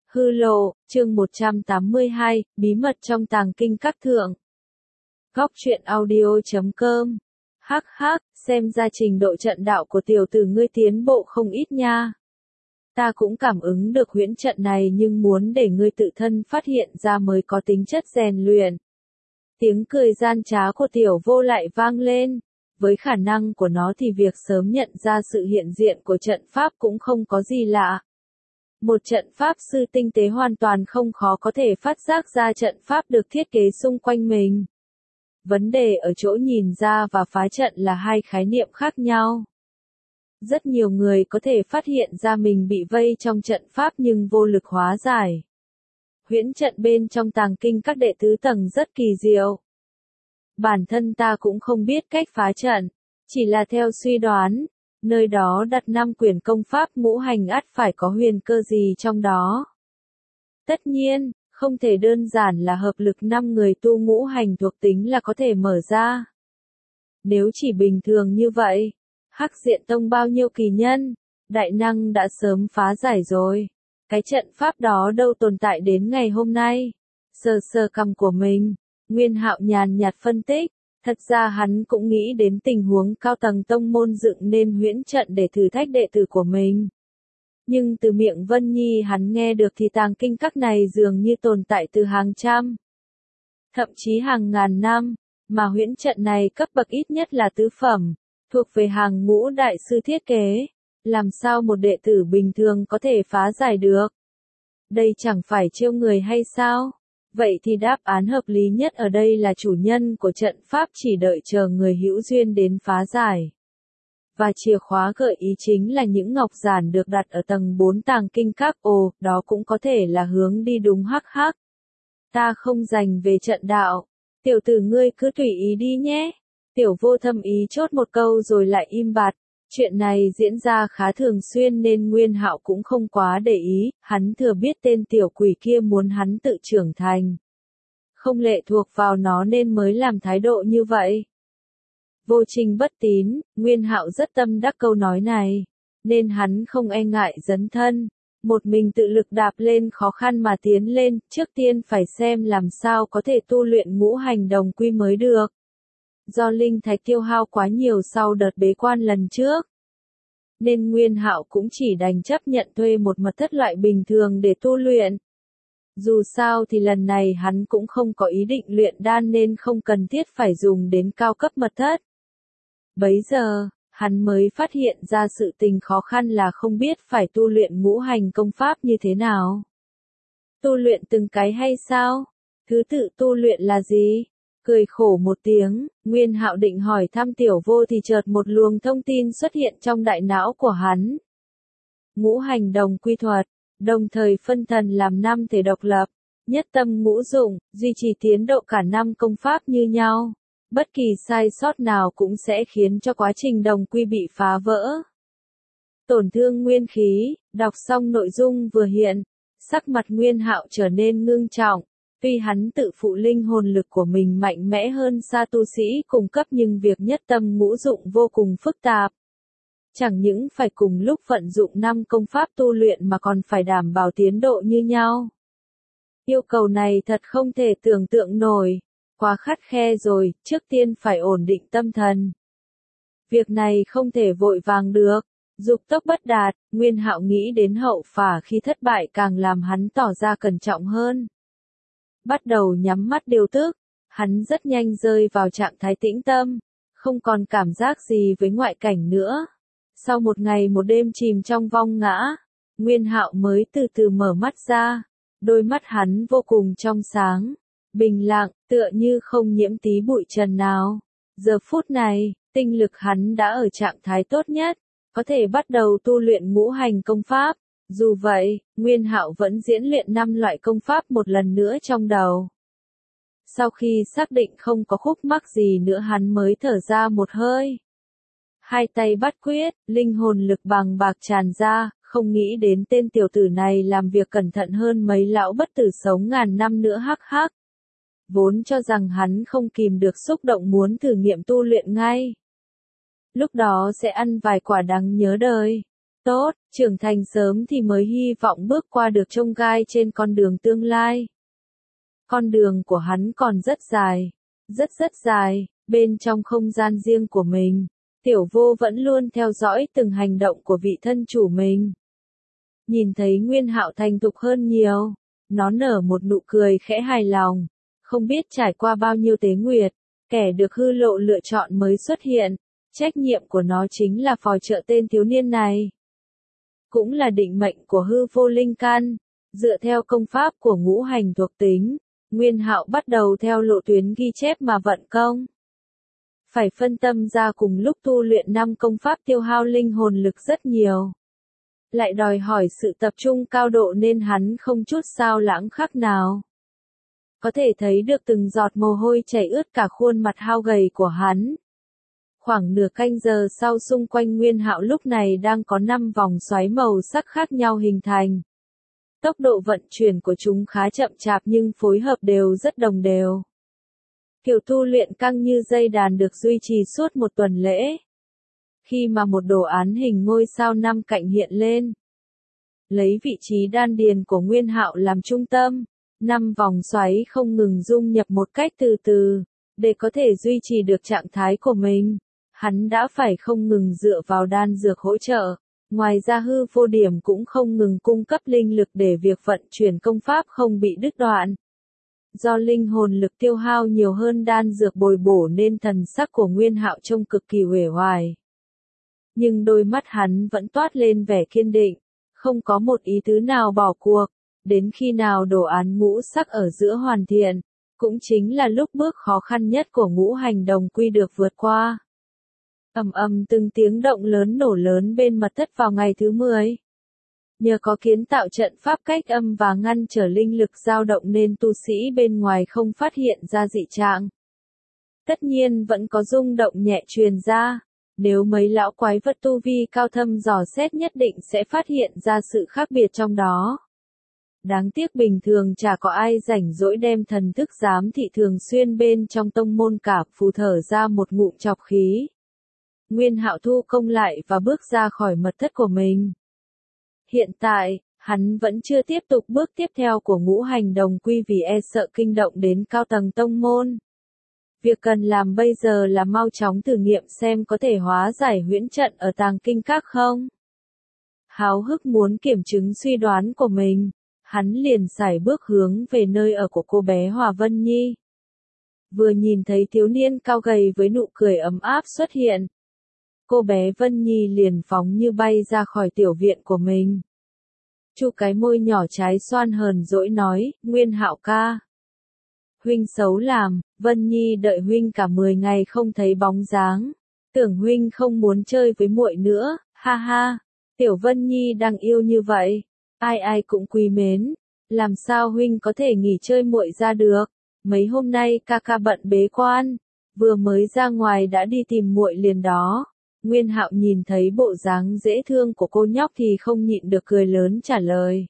Hư lộ, chương 182, bí mật trong tàng kinh các thượng. Góc truyện audio.com. Hắc hắc, xem ra trình độ trận đạo của tiểu tử ngươi tiến bộ không ít nha. Ta cũng cảm ứng được huyễn trận này nhưng muốn để ngươi tự thân phát hiện ra mới có tính chất rèn luyện. Tiếng cười gian trá của tiểu vô lại vang lên. Với khả năng của nó thì việc sớm nhận ra sự hiện diện của trận pháp cũng không có gì lạ. Một trận pháp sư tinh tế hoàn toàn không khó có thể phát giác ra trận pháp được thiết kế xung quanh mình. Vấn đề ở chỗ nhìn ra và phá trận là hai khái niệm khác nhau. Rất nhiều người có thể phát hiện ra mình bị vây trong trận pháp nhưng vô lực hóa giải. Huyễn trận bên trong tàng kinh các đệ tứ tầng rất kỳ diệu. Bản thân ta cũng không biết cách phá trận, chỉ là theo suy đoán. Nơi đó đặt 5 quyển công pháp ngũ hành ắt phải có huyền cơ gì trong đó. Tất nhiên, không thể đơn giản là hợp lực 5 người tu ngũ hành thuộc tính là có thể mở ra. Nếu chỉ bình thường như vậy, Hắc Diện Tông bao nhiêu kỳ nhân, đại năng đã sớm phá giải rồi. Cái trận pháp đó đâu tồn tại đến ngày hôm nay. Sờ sờ cằm của mình, Nguyên Hạo nhàn nhạt phân tích. Thật ra hắn cũng nghĩ đến tình huống cao tầng tông môn dựng nên huyễn trận để thử thách đệ tử của mình. Nhưng từ miệng Vân Nhi hắn nghe được thì tàng kinh các này dường như tồn tại từ hàng trăm, thậm chí hàng ngàn năm, mà huyễn trận này cấp bậc ít nhất là tứ phẩm, thuộc về hàng ngũ đại sư thiết kế. Làm sao một đệ tử bình thường có thể phá giải được? Đây chẳng phải trêu người hay sao? Vậy thì đáp án hợp lý nhất ở đây là chủ nhân của trận pháp chỉ đợi chờ người hữu duyên đến phá giải. Và chìa khóa gợi ý chính là những ngọc giản được đặt ở tầng 4 tàng kinh các. Ồ, đó cũng có thể là hướng đi đúng hắc hắc. Ta không dành về trận đạo. Tiểu tử ngươi cứ tùy ý đi nhé. Tiểu vô thâm ý chốt một câu rồi lại im bặt. Chuyện này diễn ra khá thường xuyên nên Nguyên Hạo cũng không quá để ý, hắn thừa biết tên tiểu quỷ kia muốn hắn tự trưởng thành. Không lệ thuộc vào nó nên mới làm thái độ như vậy. Vô trình bất tín, Nguyên Hạo rất tâm đắc câu nói này, nên hắn không e ngại dấn thân. Một mình tự lực đạp lên khó khăn mà tiến lên, trước tiên phải xem làm sao có thể tu luyện ngũ hành đồng quy mới được. Do linh thạch tiêu hao quá nhiều sau đợt bế quan lần trước, nên Nguyên Hạo cũng chỉ đành chấp nhận thuê một mật thất loại bình thường để tu luyện. Dù sao thì lần này hắn cũng không có ý định luyện đan nên không cần thiết phải dùng đến cao cấp mật thất. Bấy giờ, hắn mới phát hiện ra sự tình khó khăn là không biết phải tu luyện ngũ hành công pháp như thế nào. Tu luyện từng cái hay sao? Thứ tự tu luyện là gì? Cười khổ một tiếng, Nguyên Hạo định hỏi thăm tiểu vô thì chợt một luồng thông tin xuất hiện trong đại não của hắn. Ngũ hành đồng quy thuật, đồng thời phân thần làm 5 thể độc lập, nhất tâm ngũ dụng, duy trì tiến độ cả 5 công pháp như nhau. Bất kỳ sai sót nào cũng sẽ khiến cho quá trình đồng quy bị phá vỡ. Tổn thương nguyên khí, đọc xong nội dung vừa hiện, sắc mặt Nguyên Hạo trở nên ngưng trọng. Tuy hắn tự phụ linh hồn lực của mình mạnh mẽ hơn xa tu sĩ cùng cấp nhưng việc nhất tâm ngũ dụng vô cùng phức tạp. Chẳng những phải cùng lúc vận dụng 5 công pháp tu luyện mà còn phải đảm bảo tiến độ như nhau. Yêu cầu này thật không thể tưởng tượng nổi, quá khắt khe rồi, trước tiên phải ổn định tâm thần. Việc này không thể vội vàng được, dục tốc bất đạt, Nguyên Hạo nghĩ đến hậu phả khi thất bại càng làm hắn tỏ ra cẩn trọng hơn. Bắt đầu nhắm mắt điều tức, hắn rất nhanh rơi vào trạng thái tĩnh tâm, không còn cảm giác gì với ngoại cảnh nữa. Sau một ngày một đêm chìm trong vong ngã, Nguyên Hạo mới từ từ mở mắt ra, đôi mắt hắn vô cùng trong sáng, bình lặng, tựa như không nhiễm tí bụi trần nào. Giờ phút này, tinh lực hắn đã ở trạng thái tốt nhất, có thể bắt đầu tu luyện ngũ hành công pháp. Dù vậy, Nguyên Hạo vẫn diễn luyện 5 loại công pháp một lần nữa trong đầu. Sau khi xác định không có khúc mắc gì nữa hắn mới thở ra một hơi. Hai tay bắt quyết, linh hồn lực bằng bạc tràn ra, không nghĩ đến tên tiểu tử này làm việc cẩn thận hơn mấy lão bất tử sống ngàn năm nữa hắc hắc. Vốn cho rằng hắn không kìm được xúc động muốn thử nghiệm tu luyện ngay. Lúc đó sẽ ăn vài quả đắng nhớ đời. tốt, trưởng thành sớm thì mới hy vọng bước qua được chông gai trên con đường tương lai. Con đường của hắn còn rất dài, rất dài, bên trong không gian riêng của mình, Tiểu Vô vẫn luôn theo dõi từng hành động của vị thân chủ mình. Nhìn thấy Nguyên Hạo thành thục hơn nhiều, nó nở một nụ cười khẽ hài lòng, không biết trải qua bao nhiêu tế nguyệt, kẻ được hư lộ lựa chọn mới xuất hiện, trách nhiệm của nó chính là phò trợ tên thiếu niên này. Cũng là định mệnh của hư vô linh căn, dựa theo công pháp của ngũ hành thuộc tính, Nguyên Hạo bắt đầu theo lộ tuyến ghi chép mà vận công. Phải phân tâm ra cùng lúc tu luyện 5 công pháp tiêu hao linh hồn lực rất nhiều. Lại đòi hỏi sự tập trung cao độ nên hắn không chút sao lãng khác nào. Có thể thấy được từng giọt mồ hôi chảy ướt cả khuôn mặt hao gầy của hắn. Khoảng nửa canh giờ sau xung quanh Nguyên Hạo lúc này đang có 5 vòng xoáy màu sắc khác nhau hình thành. Tốc độ vận chuyển của chúng khá chậm chạp nhưng phối hợp đều rất đồng đều. Kiểu tu luyện căng như dây đàn được duy trì suốt một tuần lễ. Khi mà một đồ án hình ngôi sao 5 cạnh hiện lên, lấy vị trí đan điền của Nguyên Hạo làm trung tâm, 5 vòng xoáy không ngừng dung nhập một cách từ từ, để có thể duy trì được trạng thái của mình. Hắn đã phải không ngừng dựa vào đan dược hỗ trợ, ngoài ra hư vô điểm cũng không ngừng cung cấp linh lực để việc vận chuyển công pháp không bị đứt đoạn. Do linh hồn lực tiêu hao nhiều hơn đan dược bồi bổ nên thần sắc của Nguyên Hạo trông cực kỳ uể oải. Nhưng đôi mắt hắn vẫn toát lên vẻ kiên định, không có một ý tứ nào bỏ cuộc, đến khi nào đồ án ngũ sắc ở giữa hoàn thiện, cũng chính là lúc bước khó khăn nhất của ngũ hành đồng quy được vượt qua. Ầm ầm từng tiếng động lớn nổ lớn bên mật thất vào ngày thứ 10. Nhờ có kiến tạo trận pháp cách âm và ngăn trở linh lực dao động nên tu sĩ bên ngoài không phát hiện ra dị trạng. Tất nhiên vẫn có rung động nhẹ truyền ra, nếu mấy lão quái vật tu vi cao thâm dò xét nhất định sẽ phát hiện ra sự khác biệt trong đó. Đáng tiếc bình thường chả có ai rảnh rỗi đem thần thức giám thị thường xuyên bên trong tông môn cả, phù thở ra một ngụm chọc khí. Nguyên Hạo thu công lại và bước ra khỏi mật thất của mình. Hiện tại, hắn vẫn chưa tiếp tục bước tiếp theo của ngũ hành đồng quy vì e sợ kinh động đến cao tầng tông môn. Việc cần làm bây giờ là mau chóng thử nghiệm xem có thể hóa giải huyễn trận ở tàng kinh các không. Háo hức muốn kiểm chứng suy đoán của mình, hắn liền sải bước hướng về nơi ở của cô bé Hòa Vân Nhi. Vừa nhìn thấy thiếu niên cao gầy với nụ cười ấm áp xuất hiện, cô bé Vân Nhi liền phóng như bay ra khỏi tiểu viện của mình. Chu cái môi nhỏ trái xoan hờn dỗi nói, Nguyên Hạo ca. Huynh xấu làm, Vân Nhi đợi huynh cả 10 ngày không thấy bóng dáng. Tưởng huynh không muốn chơi với muội nữa, ha ha. Tiểu Vân Nhi đang yêu như vậy, ai ai cũng quý mến. Làm sao huynh có thể nghỉ chơi muội ra được? Mấy hôm nay ca ca bận bế quan, vừa mới ra ngoài đã đi tìm muội liền đó. Nguyên Hạo nhìn thấy bộ dáng dễ thương của cô nhóc thì không nhịn được cười lớn trả lời.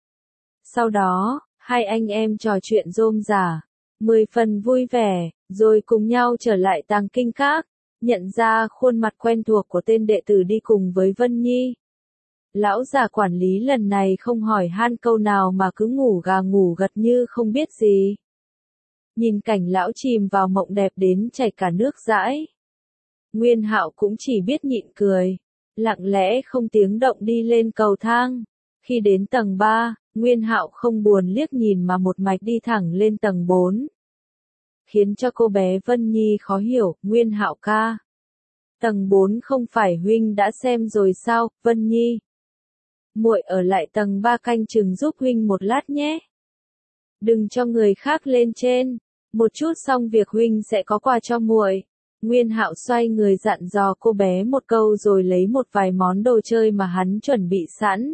Sau đó, hai anh em trò chuyện rôm rả, 10 phần vui vẻ, rồi cùng nhau trở lại tàng kinh các, nhận ra khuôn mặt quen thuộc của tên đệ tử đi cùng với Vân Nhi. Lão già quản lý lần này không hỏi han câu nào mà cứ ngủ gà ngủ gật như không biết gì. Nhìn cảnh lão chìm vào mộng đẹp đến chảy cả nước dãi. Nguyên Hạo cũng chỉ biết nhịn cười, lặng lẽ không tiếng động đi lên cầu thang. Khi đến tầng 3, Nguyên Hạo không buồn liếc nhìn mà một mạch đi thẳng lên tầng 4. Khiến cho cô bé Vân Nhi khó hiểu, Nguyên Hạo ca. Tầng 4 không phải huynh đã xem rồi sao, Vân Nhi? Muội ở lại tầng 3 canh chừng giúp huynh một lát nhé. Đừng cho người khác lên trên, một chút xong việc huynh sẽ có quà cho muội. Nguyên Hạo xoay người dặn dò cô bé một câu rồi lấy một vài món đồ chơi mà hắn chuẩn bị sẵn.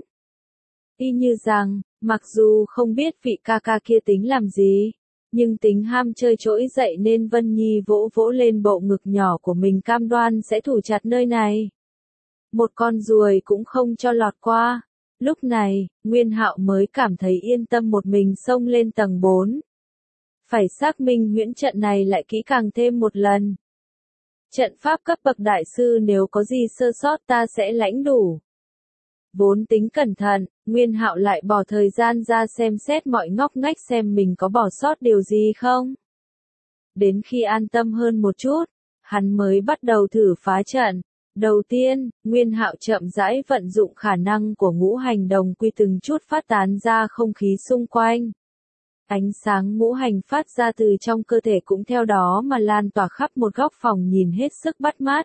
Y như rằng, mặc dù không biết vị ca ca kia tính làm gì, nhưng tính ham chơi trỗi dậy nên Vân Nhi vỗ vỗ lên bộ ngực nhỏ của mình cam đoan sẽ thủ chặt nơi này. Một con ruồi cũng không cho lọt qua. Lúc này, Nguyên Hạo mới cảm thấy yên tâm một mình xông lên tầng 4. Phải xác minh huyễn trận này lại kỹ càng thêm một lần. Trận pháp cấp bậc đại sư nếu có gì sơ sót ta sẽ lãnh đủ. Vốn tính cẩn thận, Nguyên Hạo lại bỏ thời gian ra xem xét mọi ngóc ngách xem mình có bỏ sót điều gì không. Đến khi an tâm hơn một chút, hắn mới bắt đầu thử phá trận. Đầu tiên, Nguyên Hạo chậm rãi vận dụng khả năng của ngũ hành đồng quy từng chút phát tán ra không khí xung quanh. Ánh sáng ngũ hành phát ra từ trong cơ thể cũng theo đó mà lan tỏa khắp một góc phòng nhìn hết sức bắt mắt.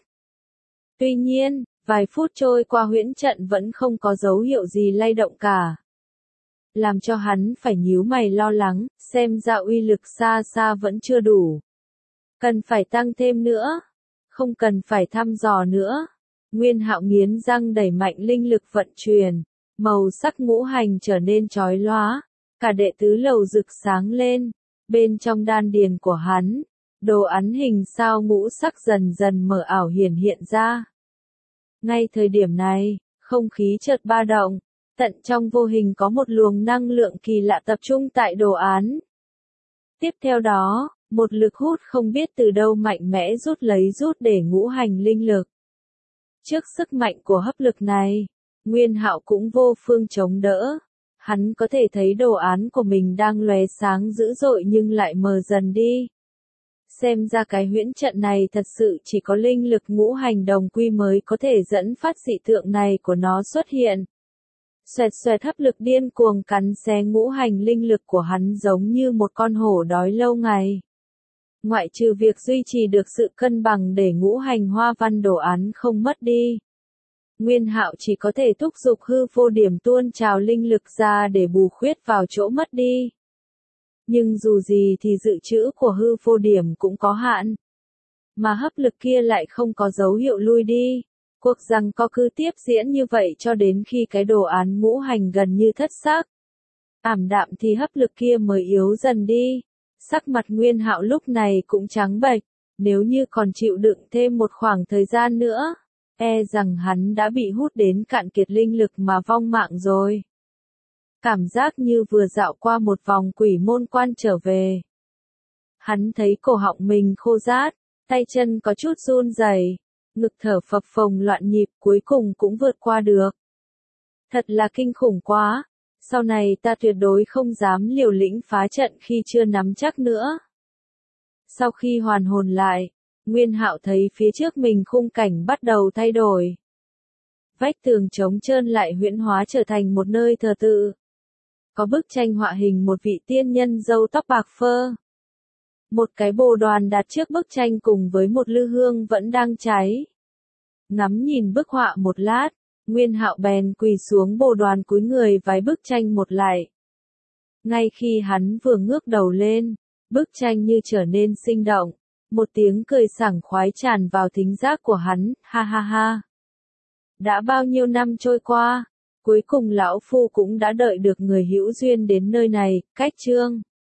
Tuy nhiên, vài phút trôi qua huyễn trận vẫn không có dấu hiệu gì lay động cả. Làm cho hắn phải nhíu mày lo lắng, xem ra uy lực xa xa vẫn chưa đủ. Cần phải tăng thêm nữa. Không cần phải thăm dò nữa. Nguyên Hạo nghiến răng đẩy mạnh linh lực vận chuyển. Màu sắc ngũ hành trở nên chói lóa. Cả đệ tứ lầu rực sáng lên. Bên trong đan điền của hắn, đồ án hình sao ngũ sắc dần dần mờ ảo hiển hiện ra. Ngay thời điểm này, không khí chợt ba động. Tận trong vô hình có một luồng năng lượng kỳ lạ tập trung tại đồ án. Tiếp theo đó, một lực hút không biết từ đâu mạnh mẽ rút để ngũ hành linh lực. Trước sức mạnh của hấp lực này, Nguyên Hạo cũng vô phương chống đỡ. Hắn có thể thấy đồ án của mình đang lóe sáng dữ dội nhưng lại mờ dần đi. Xem ra cái huyễn trận này thật sự chỉ có linh lực ngũ hành đồng quy mới có thể dẫn phát dị tượng này của nó xuất hiện. Xoẹt xoẹt hấp lực điên cuồng cắn xé ngũ hành linh lực của hắn giống như một con hổ đói lâu ngày. Ngoại trừ việc duy trì được sự cân bằng để ngũ hành hoa văn đồ án không mất đi. Nguyên Hạo chỉ có thể thúc giục hư vô điểm tuôn trào linh lực ra để bù khuyết vào chỗ mất đi. Nhưng dù gì thì dự trữ của hư vô điểm cũng có hạn. Mà hấp lực kia lại không có dấu hiệu lui đi. Cuộc giằng co cứ tiếp diễn như vậy cho đến khi cái đồ án ngũ hành gần như thất sắc. Ảm đạm thì hấp lực kia mới yếu dần đi. Sắc mặt Nguyên Hạo lúc này cũng trắng bệch. Nếu như còn chịu đựng thêm một khoảng thời gian nữa, e rằng hắn đã bị hút đến cạn kiệt linh lực mà vong mạng rồi. Cảm giác như vừa dạo qua một vòng quỷ môn quan trở về. Hắn thấy cổ họng mình khô rát, tay chân có chút run rẩy, ngực thở phập phồng loạn nhịp cuối cùng cũng vượt qua được. Thật là kinh khủng quá, sau này ta tuyệt đối không dám liều lĩnh phá trận khi chưa nắm chắc nữa. Sau khi hoàn hồn lại, Nguyên Hạo thấy phía trước mình khung cảnh bắt đầu thay đổi. Vách tường trống trơn lại huyễn hóa trở thành một nơi thờ tự. Có bức tranh họa hình một vị tiên nhân râu tóc bạc phơ. Một cái bồ đoàn đặt trước bức tranh cùng với một lư hương vẫn đang cháy. Ngắm nhìn bức họa một lát, Nguyên Hạo bèn quỳ xuống bồ đoàn cúi người vái bức tranh một lại. Ngay khi hắn vừa ngước đầu lên, bức tranh như trở nên sinh động. Một tiếng cười sảng khoái tràn vào thính giác của hắn, ha ha ha. Đã bao nhiêu năm trôi qua, cuối cùng lão phu cũng đã đợi được người hữu duyên đến nơi này, cách chương.